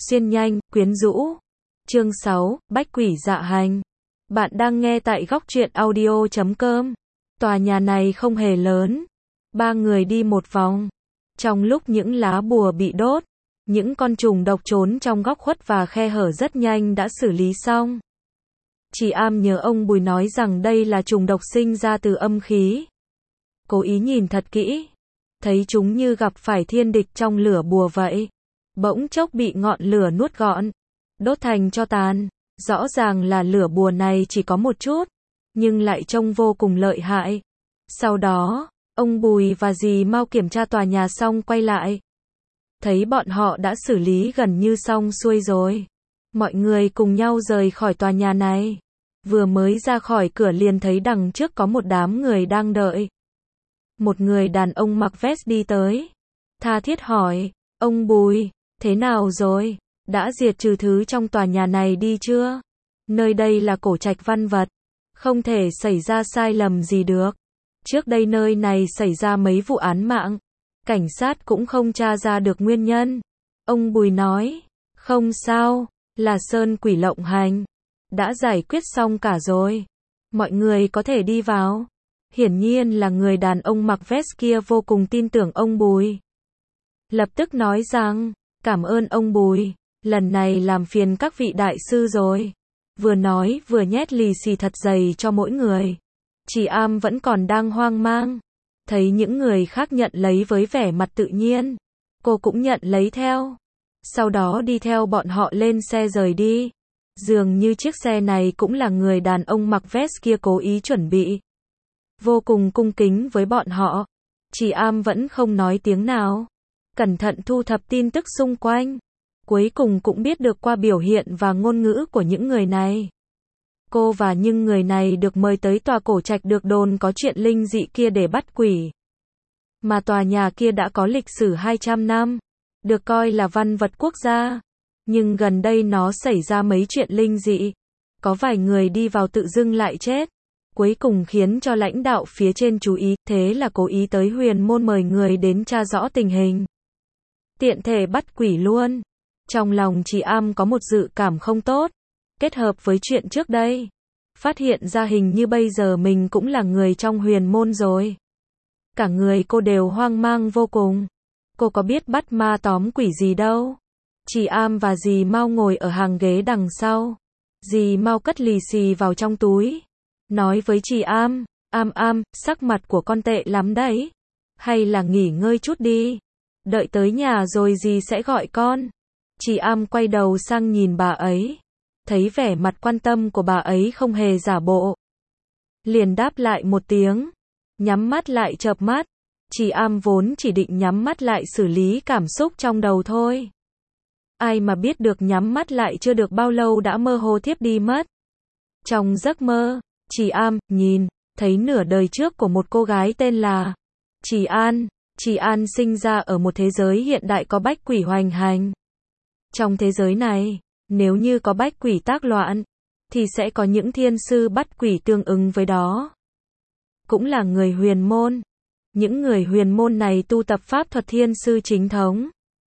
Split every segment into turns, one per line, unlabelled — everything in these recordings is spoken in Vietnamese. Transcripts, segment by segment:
xuyên nhanh, quyến rũ. Chương 6, Bách quỷ dạ hành. Bạn đang nghe tại góc truyện audio.com. Tòa nhà này không hề lớn. Ba người đi một vòng. Trong lúc những lá bùa bị đốt, những con trùng độc trốn trong góc khuất và khe hở rất nhanh đã xử lý xong. Chị Am nhớ ông Bùi nói rằng đây là trùng độc sinh ra từ âm khí. Cố ý nhìn thật kỹ, thấy chúng như gặp phải thiên địch trong lửa bùa vậy. Bỗng chốc bị ngọn lửa nuốt gọn, đốt thành tro tàn. Rõ ràng là lửa bùa này chỉ có một chút, nhưng lại trông vô cùng lợi hại. Sau đó, ông Bùi và dì Mao kiểm tra tòa nhà xong quay lại. Thấy bọn họ đã xử lý gần như xong xuôi rồi. Mọi người cùng nhau rời khỏi tòa nhà này. Vừa mới ra khỏi cửa liền thấy đằng trước có một đám người đang đợi. Một người đàn ông mặc vest đi tới. Tha thiết hỏi, ông Bùi, thế nào rồi? Đã diệt trừ thứ trong tòa nhà này đi chưa? Nơi đây là cổ trạch văn vật, không thể xảy ra sai lầm gì được. Trước đây nơi này xảy ra mấy vụ án mạng, cảnh sát cũng không tra ra được nguyên nhân. Ông Bùi nói, không sao, là sơn quỷ lộng hành. Đã giải quyết xong cả rồi. Mọi người có thể đi vào. Hiển nhiên là người đàn ông mặc vest kia vô cùng tin tưởng ông Bùi. Lập tức nói rằng, cảm ơn ông Bùi, lần này làm phiền các vị đại sư rồi. Vừa nói vừa nhét lì xì thật dày cho mỗi người. Chị Am vẫn còn đang hoang mang. Thấy những người khác nhận lấy với vẻ mặt tự nhiên. Cô cũng nhận lấy theo. Sau đó đi theo bọn họ lên xe rời đi. Dường như chiếc xe này cũng là người đàn ông mặc vest kia cố ý chuẩn bị. Vô cùng cung kính với bọn họ. Chị Am vẫn không nói tiếng nào. Cẩn thận thu thập tin tức xung quanh. Cuối cùng cũng biết được qua biểu hiện và ngôn ngữ của những người này. Cô và những người này được mời tới tòa cổ trạch được đồn có chuyện linh dị kia để bắt quỷ. Mà tòa nhà kia đã có lịch sử 200 năm. Được coi là văn vật quốc gia. Nhưng gần đây nó xảy ra mấy chuyện linh dị. Có vài người đi vào tự dưng lại chết. Cuối cùng khiến cho lãnh đạo phía trên chú ý. Thế là cố ý tới Huyền Môn mời người đến tra rõ tình hình. Tiện thể bắt quỷ luôn. Trong lòng chị Am có một dự cảm không tốt. Kết hợp với chuyện trước đây. Phát hiện ra hình như bây giờ mình cũng là người trong Huyền Môn rồi. Cả người cô đều hoang mang vô cùng. Cô có biết bắt ma tóm quỷ gì đâu. Chị Am và dì Mao ngồi ở hàng ghế đằng sau. Dì Mao cất lì xì vào trong túi. Nói với chị Am, Am, sắc mặt của con tệ lắm đấy. Hay là nghỉ ngơi chút đi. Đợi tới nhà rồi dì sẽ gọi con. Chị Am quay đầu sang nhìn bà ấy. Thấy vẻ mặt quan tâm của bà ấy không hề giả bộ. Liền đáp lại một tiếng. Nhắm mắt lại chợp mắt. Chị Am vốn chỉ định nhắm mắt lại xử lý cảm xúc trong đầu thôi. Ai mà biết được nhắm mắt lại chưa được bao lâu đã mơ hồ thiếp đi mất. Trong giấc mơ, chị Am nhìn thấy nửa đời trước của một cô gái tên là Chị An. Chị An sinh ra ở một thế giới hiện đại có bách quỷ hoành hành. Trong thế giới này, nếu như có bách quỷ tác loạn, thì sẽ có những thiên sư bắt quỷ tương ứng với đó. Cũng là người huyền môn. Những người huyền môn này tu tập pháp thuật thiên sư chính thống.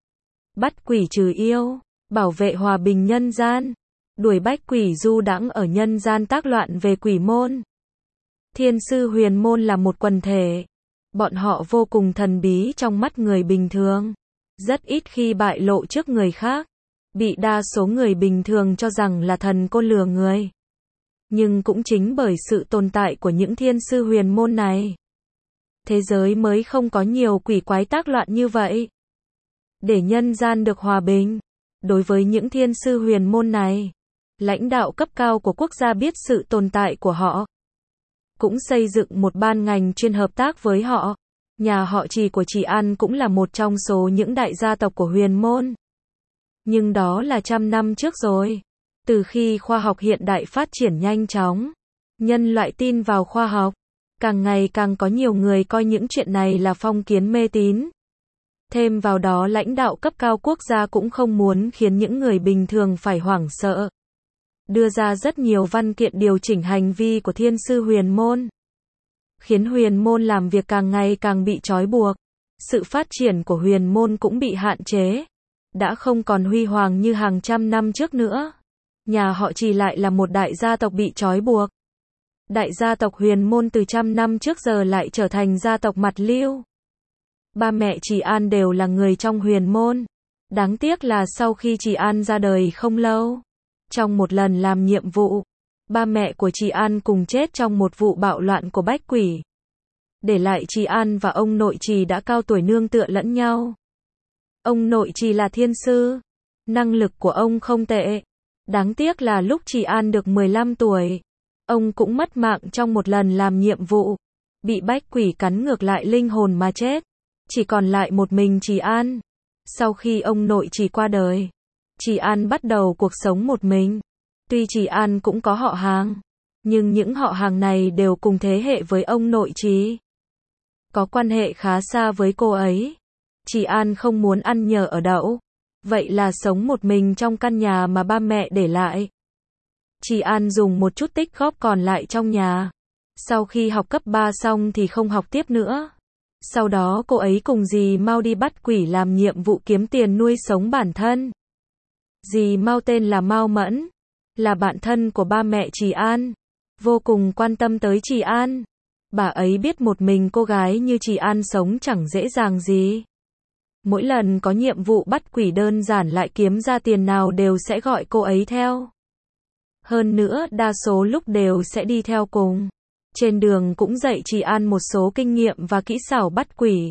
Bắt quỷ trừ yêu, bảo vệ hòa bình nhân gian, đuổi bách quỷ du đãng ở nhân gian tác loạn về quỷ môn. Thiên sư huyền môn là một quần thể. Bọn họ vô cùng thần bí trong mắt người bình thường. Rất ít khi bại lộ trước người khác. Bị đa số người bình thường cho rằng là thần cô lừa người. Nhưng cũng chính bởi sự tồn tại của những thiên sư huyền môn này, thế giới mới không có nhiều quỷ quái tác loạn như vậy. Để nhân gian được hòa bình, đối với những thiên sư huyền môn này, lãnh đạo cấp cao của quốc gia biết sự tồn tại của họ. Cũng xây dựng một ban ngành chuyên hợp tác với họ. Nhà họ Trì của chị An cũng là một trong số những đại gia tộc của huyền môn. Nhưng đó là trăm năm trước rồi. Từ khi khoa học hiện đại phát triển nhanh chóng, nhân loại tin vào khoa học, càng ngày càng có nhiều người coi những chuyện này là phong kiến mê tín. Thêm vào đó lãnh đạo cấp cao quốc gia cũng không muốn khiến những người bình thường phải hoảng sợ. Đưa ra rất nhiều văn kiện điều chỉnh hành vi của thiên sư huyền môn. Khiến huyền môn làm việc càng ngày càng bị trói buộc. Sự phát triển của huyền môn cũng bị hạn chế. đã không còn huy hoàng như hàng trăm năm trước nữa. Nhà họ Trì lại là một đại gia tộc bị trói buộc. Đại gia tộc Huyền Môn từ trăm năm trước giờ lại trở thành gia tộc mặt lưu. Ba mẹ Trì An đều là người trong Huyền Môn. Đáng tiếc là sau khi Trì An ra đời không lâu, trong một lần làm nhiệm vụ, ba mẹ của Trì An cùng chết trong một vụ bạo loạn của Bách Quỷ. Để lại Trì An và ông nội Trì đã cao tuổi nương tựa lẫn nhau. Ông nội Trì là thiên sư, năng lực của ông không tệ. Đáng tiếc là lúc Trì An được 15 tuổi, ông cũng mất mạng trong một lần làm nhiệm vụ, bị Bách Quỷ cắn ngược lại linh hồn mà chết. Chỉ còn lại một mình Trì An. Sau khi ông nội Trì qua đời, Trì An bắt đầu cuộc sống một mình. Tuy Trì An cũng có họ hàng, nhưng những họ hàng này đều cùng thế hệ với ông nội Trì, có quan hệ khá xa với cô ấy. Trì An không muốn ăn nhờ ở đậu, vậy là sống một mình trong căn nhà mà ba mẹ để lại. Trì An dùng một chút tích góp còn lại trong nhà. Sau khi học cấp 3 xong thì không học tiếp nữa. Sau đó cô ấy cùng dì Mao đi bắt quỷ làm nhiệm vụ kiếm tiền nuôi sống bản thân. Dì Mao tên là Mao Mẫn, là bạn thân của ba mẹ Trì An, vô cùng quan tâm tới Trì An. Bà ấy biết một mình cô gái như Trì An sống chẳng dễ dàng gì. Mỗi lần có nhiệm vụ bắt quỷ đơn giản lại kiếm ra tiền nào đều sẽ gọi cô ấy theo. Hơn nữa đa số lúc đều sẽ đi theo cùng. Trên đường cũng dạy Trì An một số kinh nghiệm và kỹ xảo bắt quỷ.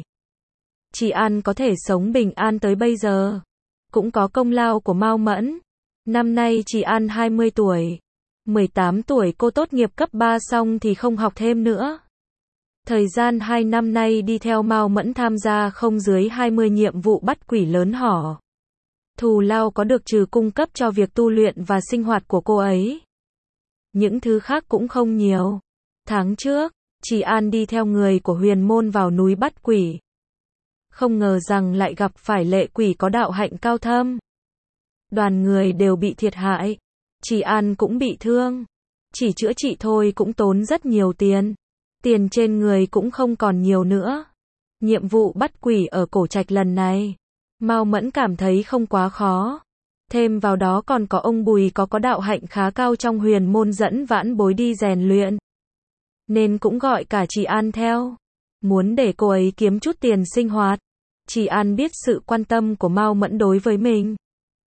Trì An có thể sống bình an tới bây giờ, cũng có công lao của Mao Mẫn. Năm nay Trì An 20 tuổi. 18 tuổi cô tốt nghiệp cấp 3 xong thì không học thêm nữa. Thời gian 2 năm nay đi theo Mao Mẫn tham gia không dưới 20 nhiệm vụ bắt quỷ lớn nhỏ. Thù lao có được trừ cung cấp cho việc tu luyện và sinh hoạt của cô ấy. Những thứ khác cũng không nhiều. Tháng trước, Trì An đi theo người của Huyền Môn vào núi bắt quỷ. Không ngờ rằng lại gặp phải lệ quỷ có đạo hạnh cao thâm. Đoàn người đều bị thiệt hại. Trì An cũng bị thương. Chỉ chữa trị thôi cũng tốn rất nhiều tiền. Tiền trên người cũng không còn nhiều nữa. Nhiệm vụ bắt quỷ ở Cổ Trạch lần này, Mao Mẫn cảm thấy không quá khó. Thêm vào đó còn có ông Bùi có đạo hạnh khá cao trong Huyền Môn dẫn vãn bối đi rèn luyện, nên cũng gọi cả Trì An theo, muốn để cô ấy kiếm chút tiền sinh hoạt. Trì An biết sự quan tâm của Mao Mẫn đối với mình.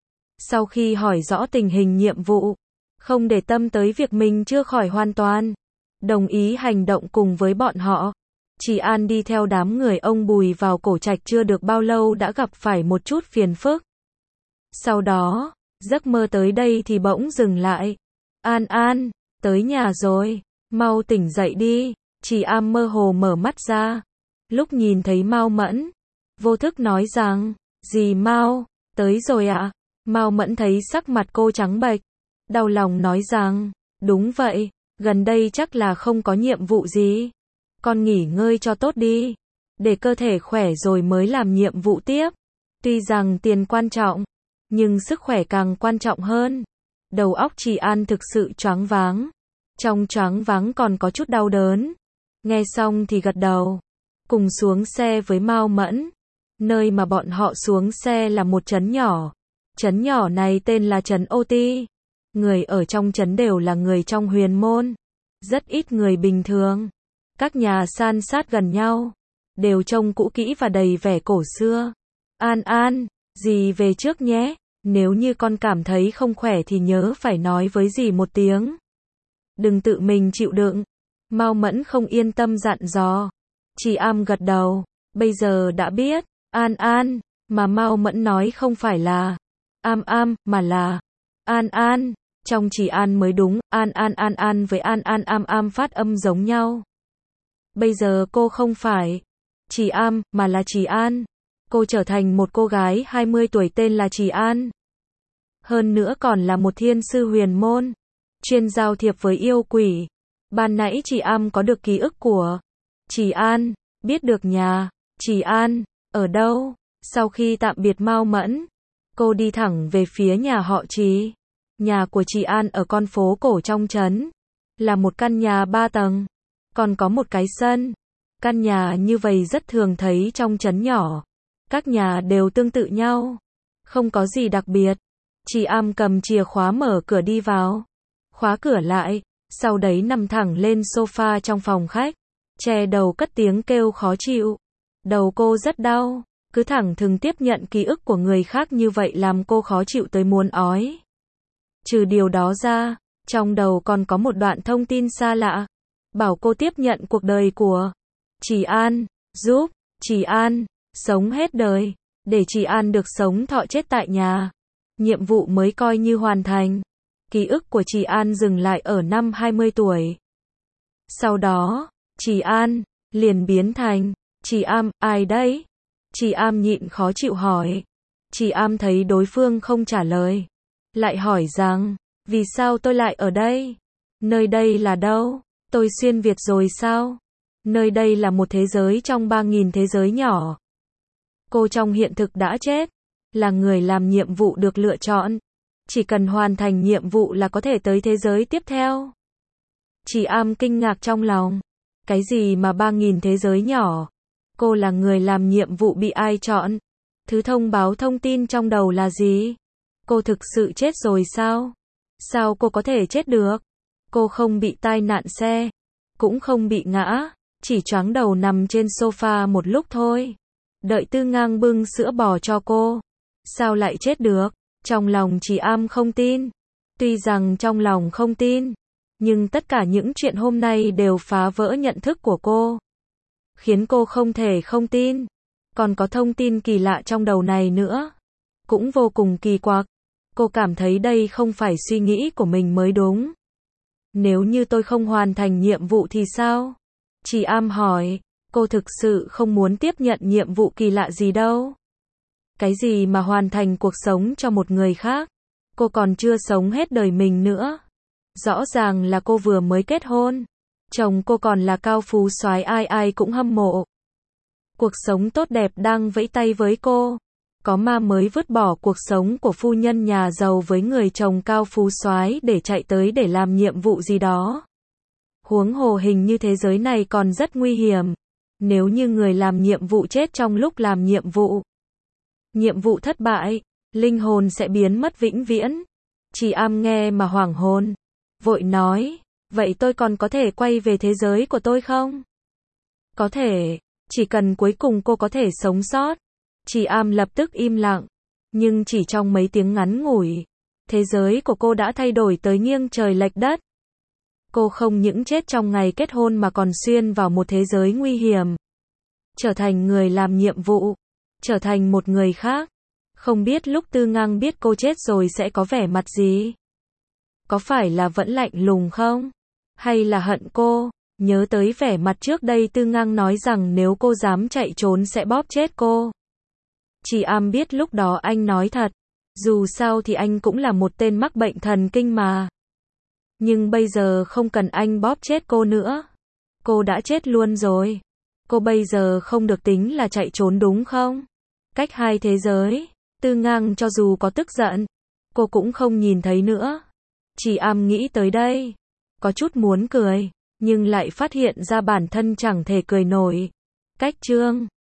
Sau khi hỏi rõ tình hình nhiệm vụ, không để tâm tới việc mình chưa khỏi hoàn toàn, đồng ý hành động cùng với bọn họ. Trì An đi theo đám người ông Bùi vào Cổ Trạch chưa được bao lâu đã gặp phải một chút phiền phức. Sau đó, giấc mơ tới đây thì bỗng dừng lại. An An, tới nhà rồi, mau tỉnh dậy đi. Trì An mơ hồ mở mắt ra. Lúc nhìn thấy Mao Mẫn, vô thức nói rằng, dì Mao, tới rồi ạ. Mao Mẫn thấy sắc mặt cô trắng bệch, đau lòng nói rằng, đúng vậy, gần đây chắc là không có nhiệm vụ gì. Con nghỉ ngơi cho tốt đi, để cơ thể khỏe rồi mới làm nhiệm vụ tiếp. Tuy rằng tiền quan trọng, nhưng sức khỏe càng quan trọng hơn. Đầu óc Trì An thực sự choáng váng. Trong choáng váng còn có chút đau đớn. Nghe xong thì gật đầu, cùng xuống xe với Mao Mẫn. Nơi mà bọn họ xuống xe là một trấn nhỏ. Trấn nhỏ này tên là trấn Ô Ti. Người ở trong trấn đều là người trong Huyền Môn, rất ít người bình thường. Các nhà san sát gần nhau, đều trông cũ kỹ và đầy vẻ cổ xưa. An An, dì về trước nhé, nếu như con cảm thấy không khỏe thì nhớ phải nói với dì một tiếng. Đừng tự mình chịu đựng. Mao Mẫn không yên tâm dặn dò. Trì An gật đầu, bây giờ đã biết. An An, mà Mao Mẫn nói không phải là Am mà là An An. Trong Trì An mới đúng, An An với An Am phát âm giống nhau. Bây giờ cô không phải Trì An, mà là Trì An. Cô trở thành một cô gái 20 tuổi tên là Trì An. Hơn nữa còn là một thiên sư Huyền Môn, chuyên giao thiệp với yêu quỷ. Ban nãy Trì An có được ký ức của Trì An, biết được nhà Trì An ở đâu. Sau khi tạm biệt Mao Mẫn, cô đi thẳng về phía nhà họ Trì. Nhà của Trì An ở con phố cổ trong trấn, là một căn nhà 3 tầng, còn có một cái sân. Căn nhà như vậy rất thường thấy trong trấn nhỏ. Các nhà đều tương tự nhau, Không có gì đặc biệt. Chị Am cầm chìa khóa mở cửa đi vào. Khóa cửa lại, sau đấy nằm thẳng lên sofa trong phòng khách. Che đầu cất tiếng kêu khó chịu. Đầu cô rất đau, cứ thẳng thừng tiếp nhận ký ức của người khác như vậy làm cô khó chịu tới muốn ói. Trừ điều đó ra, trong đầu còn có một đoạn thông tin xa lạ. Bảo cô tiếp nhận cuộc đời của Trì An, giúp Trì An sống hết đời, để Trì An được sống thọ chết tại nhà. Nhiệm vụ mới coi như hoàn thành. Ký ức của Trì An dừng lại ở năm 20 tuổi. Sau đó, Trì An liền biến thành Trì Am, ai đấy? Trì Am nhịn khó chịu hỏi. Trì Am thấy đối phương không trả lời, lại hỏi rằng, vì sao tôi lại ở đây? Nơi đây là đâu? Tôi xuyên Việt rồi sao? Nơi đây là một thế giới trong 3.000 thế giới nhỏ. Cô trong hiện thực đã chết, là người làm nhiệm vụ được lựa chọn. Chỉ cần hoàn thành nhiệm vụ là có thể tới thế giới tiếp theo. Trì Am kinh ngạc trong lòng. Cái gì mà 3.000 thế giới nhỏ? Cô là người làm nhiệm vụ bị ai chọn? Thứ thông báo thông tin trong đầu là gì? Cô thực sự chết rồi sao? Sao cô có thể chết được? Cô không bị tai nạn xe, cũng không bị ngã, chỉ choáng đầu nằm trên sofa một lúc thôi. Đợi Tư Ngang bưng sữa bò cho cô. Sao lại chết được? Trong lòng Trì Am không tin. Tuy rằng trong lòng không tin, nhưng tất cả những chuyện hôm nay đều phá vỡ nhận thức của cô, khiến cô không thể không tin. Còn có thông tin kỳ lạ trong đầu này nữa, cũng vô cùng kỳ quặc. Cô cảm thấy đây không phải suy nghĩ của mình mới đúng. Nếu như tôi không hoàn thành nhiệm vụ thì sao? Trì Am hỏi. Cô thực sự không muốn tiếp nhận nhiệm vụ kỳ lạ gì đâu. Cái gì mà hoàn thành cuộc sống cho một người khác? Cô còn chưa sống hết đời mình nữa. Rõ ràng là cô vừa mới kết hôn. Chồng cô còn là cao phú soái ai ai cũng hâm mộ. Cuộc sống tốt đẹp đang vẫy tay với cô. Có ma mới vứt bỏ cuộc sống của phu nhân nhà giàu với người chồng cao phú soái để chạy tới để làm nhiệm vụ gì đó. Huống hồ hình như thế giới này còn rất nguy hiểm. Nếu như người làm nhiệm vụ chết trong lúc làm nhiệm vụ thất bại, linh hồn sẽ biến mất vĩnh viễn. Trì Am nghe mà hoảng hồn, vội nói, vậy tôi còn có thể quay về thế giới của tôi không? Có thể, chỉ cần cuối cùng cô có thể sống sót. Trì Am lập tức im lặng, nhưng chỉ trong mấy tiếng ngắn ngủi, thế giới của cô đã thay đổi tới nghiêng trời lệch đất. Cô không những chết trong ngày kết hôn mà còn xuyên vào một thế giới nguy hiểm. Trở thành người làm nhiệm vụ, trở thành một người khác. Không biết lúc Tư Ngang biết cô chết rồi sẽ có vẻ mặt gì? Có phải là vẫn lạnh lùng không? Hay là hận cô? Nhớ tới vẻ mặt trước đây Tư Ngang nói rằng nếu cô dám chạy trốn sẽ bóp chết cô. Trì Am biết lúc đó anh nói thật. Dù sao thì anh cũng là một tên mắc bệnh thần kinh mà. Nhưng bây giờ không cần anh bóp chết cô nữa. Cô đã chết luôn rồi. Cô bây giờ không được tính là chạy trốn đúng không? Cách hai thế giới, Tư Ngang cho dù có tức giận, cô cũng không nhìn thấy nữa. Trì Am nghĩ tới đây, có chút muốn cười, nhưng lại phát hiện ra bản thân chẳng thể cười nổi. Cách chương